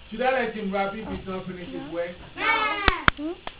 Should I let him rap if he's not finished his work? Hmm?